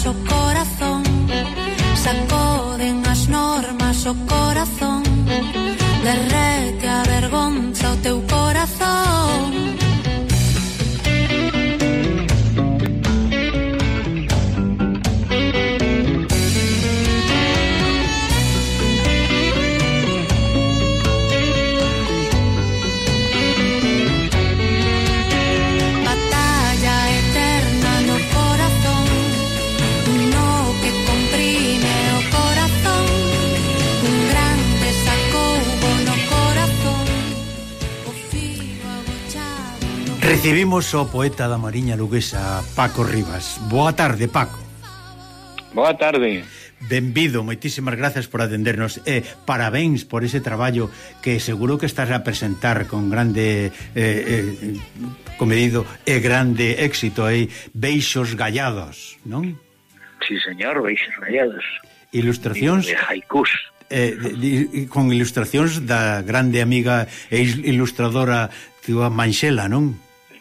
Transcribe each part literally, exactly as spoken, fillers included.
normas o corazón, sacoden as normas o corazón, derrete a vergonza o teu corazón. Recibimos o poeta da Mariña luguesa, Paco Rivas. Boa tarde, Paco. Boa tarde. Benvido, moitísimas grazas por atendernos e eh, parabéns por ese traballo que seguro que estás a presentar con grande eh, eh, comedido e grande éxito aí, Beixos Gallados, non? Sí, señor, Beixos Gallados. Ilustracións de haikus. Eh, de, de, con ilustracións da grande amiga e ilustradora túa Manxela, non?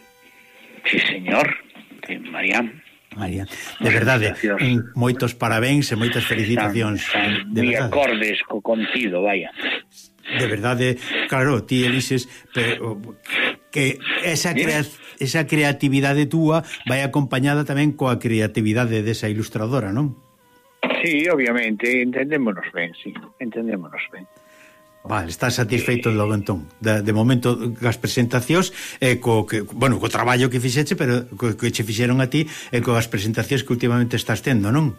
Sí, señor, de Mariam. Mariam, de verdade, moitos parabéns e moitas felicitacións. De moi acordes co contido, vaya. De verdade, claro, ti elises pero, que esa, crea, esa creatividade túa vai acompañada tamén coa creatividade desa ilustradora, non? Sí, obviamente, entendémonos ben, sí, entendémonos ben. Vale, estás satisfeito logo entón de, de momento das presentacións eh, co, que, bueno, co traballo que fixeche pero co, que che fixeron a ti e coas presentacións que últimamente estás tendo, non?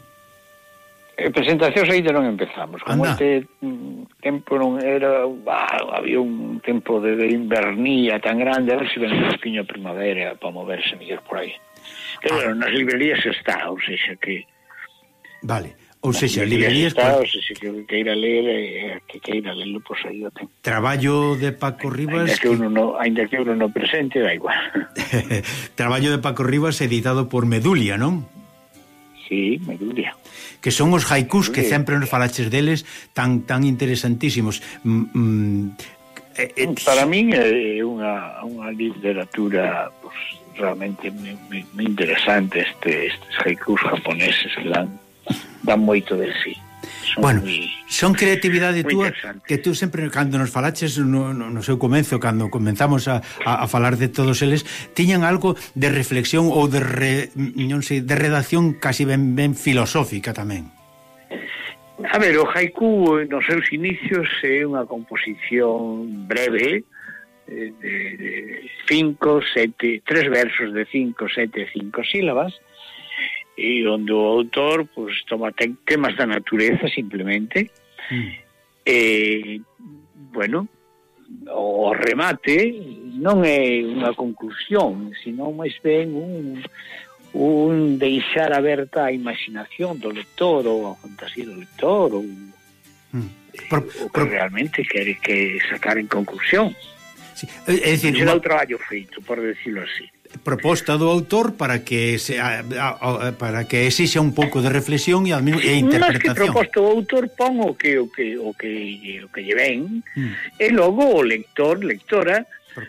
Eh, presentacións aí non empezamos como Anda. Este mm, tempo non era wow, había un tempo de, de invernía tan grande, a ver se ven un poquinho a primavera para moverse mellor por aí pero ah. bueno, nas librerías está, ou seja que vale. Ou seja, librerías está, ou seja, que queira ler eh, que queira lerlo, pois aí o ten. Traballo de Paco Rivas ainda que uno no, ainda que uno no presente, da igual. Traballo de Paco Rivas editado por Medulia, non? Sí, Medulia. Que son os haikus que sempre nos falaches deles tan tan interesantísimos. Mm, mm, eh, eh, Para min é unha, unha literatura pues, realmente moi interesante este, estes haikus japoneses que dan dan moito de sí. Son bueno, muy, son creatividade túa que tú sempre, cando nos falaches no, no, no seu comenzo, cando comenzamos a, a, a falar de todos eles, tiñan algo de reflexión ou de re, non sei, de redacción casi ben, ben filosófica tamén. A ver, o haiku nos seus inicios é unha composición breve de, de cinco, sete, tres versos de cinco, sete, cinco sílabas e onde o autor pues, toma temas da natureza simplemente mm. e bueno o remate non é unha conclusión sino máis ben un, un deixar aberta a imaginación do lector ou a fantasía do lector ou mm. Pro, o que pro... realmente quere que sacar en conclusión sí. É dicir, será o traballo feito, por decirlo así, proposta do autor para que se, a, a, a, para que exixa un pouco de reflexión e, e interpretación. Mas que proposta o autor pon o que o que o que o que lle ven mm. e logo o lector, lectora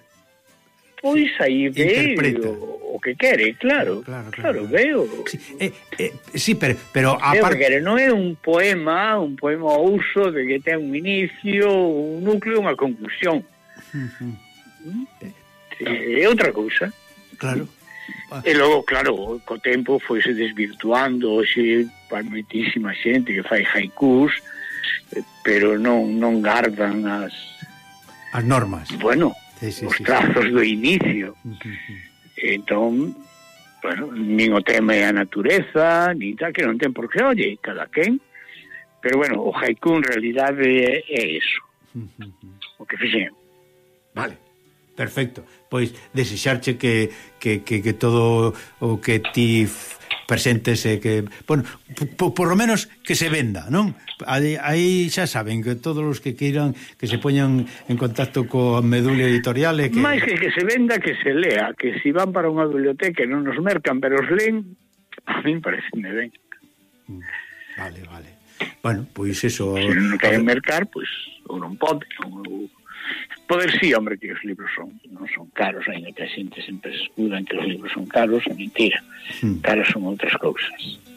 pois aí ve o, o que quere, claro, claro, claro, claro veo. Sí, eh, eh, sí pero, pero a par... quere, non é un poema, un poema ao uso de que ten un inicio, un núcleo, unha conclusión. Uh-huh. ¿Mm? Sí, é outra cousa. Claro. E logo, claro, co tempo foise desvirtuando, hoxe para moitísima xente que fai haikus, pero non non gardan as as normas. Bueno, sí, sí, os sí, trazos sí. do inicio. Uh-huh. Entón, bueno, nin o tema é a natureza, nin tal, que non ten por que, oye, cada quen. Pero bueno, o haiku en realidade é, é eso. Uh-huh. O que fixen. Vale. Perfecto, pois desexarche que, que, que, que todo o que ti presentes e que, bueno, por, por lo menos que se venda, non? Aí, aí xa saben que todos os que queiran que se poñan en contacto co Medulia Editorial e que... máis que que se venda, que se lea, que si van para unha biblioteca non nos mercan, pero os leen, a min parece ben. Vale, vale. Bueno, pois eso... Se non queren mercar, pois, ou non pode, ou... Poder sí, hombre, que os libros son non son caros, ainda que a xente sempre se escudan que os libros son caros, é mentira. Hmm. Caros son outras cousas.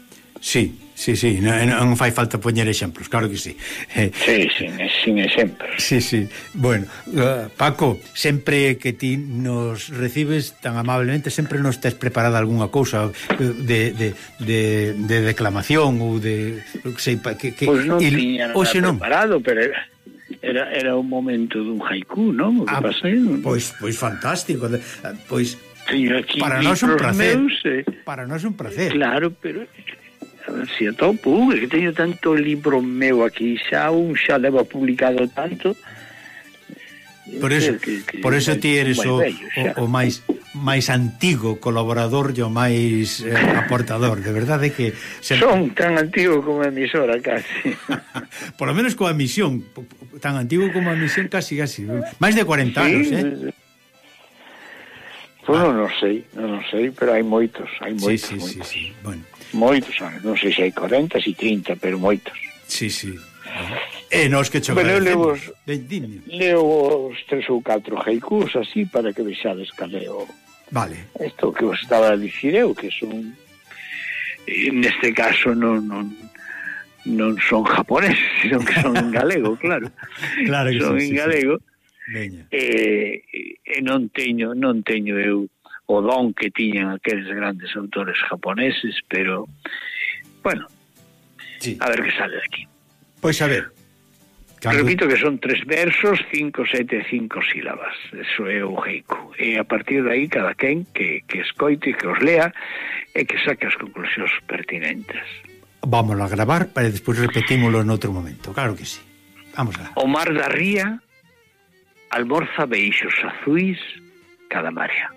Sí, sí, sí, non, non fai falta poñer exemplos, claro que sí. Eh, sí, sin, sin exemplos. Sí, sí. Bueno, uh, Paco, sempre que ti nos recibes tan amablemente, sempre nos tes preparada algunha cousa de, de, de, de declamación ou de... Sei, que, que, pois non il, tiña nada preparado, pero era, era, era un momento dun haiku, non? O que ah, pasa, pois, pois fantástico. Pois, aquí para nós un placer. Meus, eh, para nós un placer. Claro, pero... A ver si atopo, é que teño tanto libro meu aquí xa, un xa leva publicado tanto. Por eso, que, que, por eso ti eres o, bello, o, o máis máis antigo colaborador e o máis eh, aportador, de verdade que sempre... Son tan antigo como a emisora casi. Por lo menos coa emisión, tan antigo como a emisión casi casi, máis de cuarenta sí, anos, eh? Pues ah. non sei, non sei, pero hai moitos, hai moitos, sí, sí, moitos. Sí, sí. Bueno. Moitos anos, non sei se hai cuarenta, se trinta, pero moitos. Sí, sí. E nos que cho bueno, leo os, leo os tres ou catro haikus así para que vexades caleo. Vale. Isto que vos estaba a dicir eu, que son neste caso non, non, non son japoneses, sino que son en galego, claro. Claro que son sí, en galego. Sí. E, e non teño, non teño eu o don que tiñan aqueles grandes autores japoneses, pero bueno, sí. A ver que sale de aquí. Pois a ver, cando... repito que son tres versos, cinco, sete, cinco sílabas, eso é o haiku, e a partir de aí cada quen que, que escoite, que os lea e que saque as conclusións pertinentes. Vamos a gravar para despois repetímoslo en outro momento, claro que sí. Vamos lá. O mar da ría almorza beixos azuis cada marea.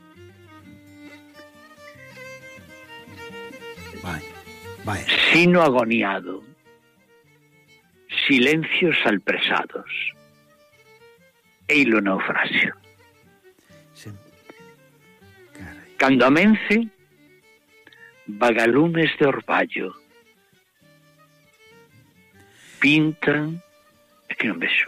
Vai, vai. Sino agoniado, silencios alpresados, eilo naufrasio. Sí. Cando amence, vagalumes de orballo, pintan, é que non vexo,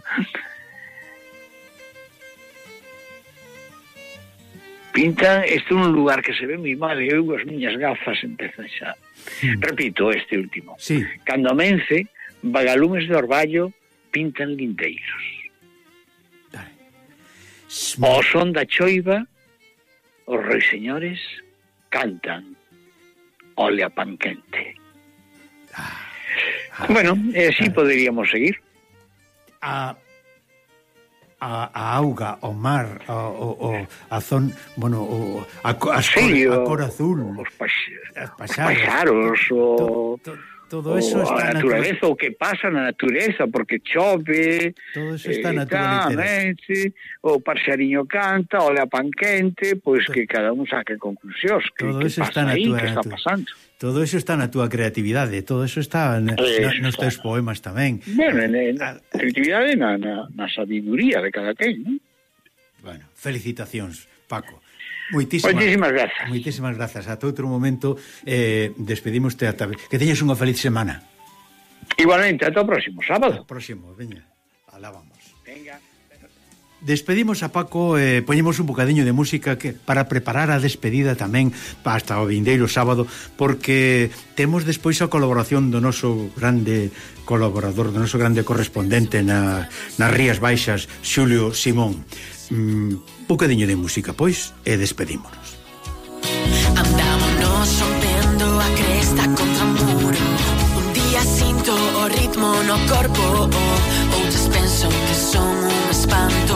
pintan, este é un lugar que se ve moi mal e eu as miñas gafas empezan xa. Sí. Repito este último. Sí. Cando amence, vagalumes de orballo pintan lindeiros. Dale. O son da choiva, os ruiseñores cantan ole a pan quente. Ah, ah, bueno, e así ah, poderíamos seguir. A... A, a auga, o mar, o, o, a zon, bueno, o, a, a, sí, cor, a cor azul, os, pas, as paxaros, paxaros o, to, to, todo eso o está a naturaleza, o que pasa na natureza, porque chove, todo eso está eh, na naturaleza, o parxariño canta, ole a pan quente, pois pues que cada un saque conclusións, que, que pasa aí, que está pasando. Todo eso está na túa creatividade, todo eso está na, na, nos teus poemas tamén. Bueno, na creatividade na, na, na sabiduría de cada quen, non? Bueno, felicitacións, Paco. Moitísimas, moitísimas grazas. Moitísimas grazas. Ata outro momento eh, despedimos-te ata... Que teñas unha feliz semana. Igualmente, ata o próximo sábado. Ata o próximo, veña, alá vamos. Venga. Despedimos a Paco, eh, poñemos un bocadiño de música que para preparar a despedida tamén hasta o vindeiro sábado, porque temos despois a colaboración do noso grande colaborador, do noso grande correspondente na, nas Rías Baixas, Xulio Simón. Mm, bocadiño de música, pois, e despedímonos. Andámonos rompendo a cresta contra o muro. Un día sinto o ritmo no corpo, outros penso que son un espanto.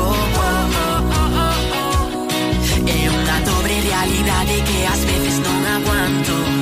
É unha dobre realidade que ás veces non aguanto.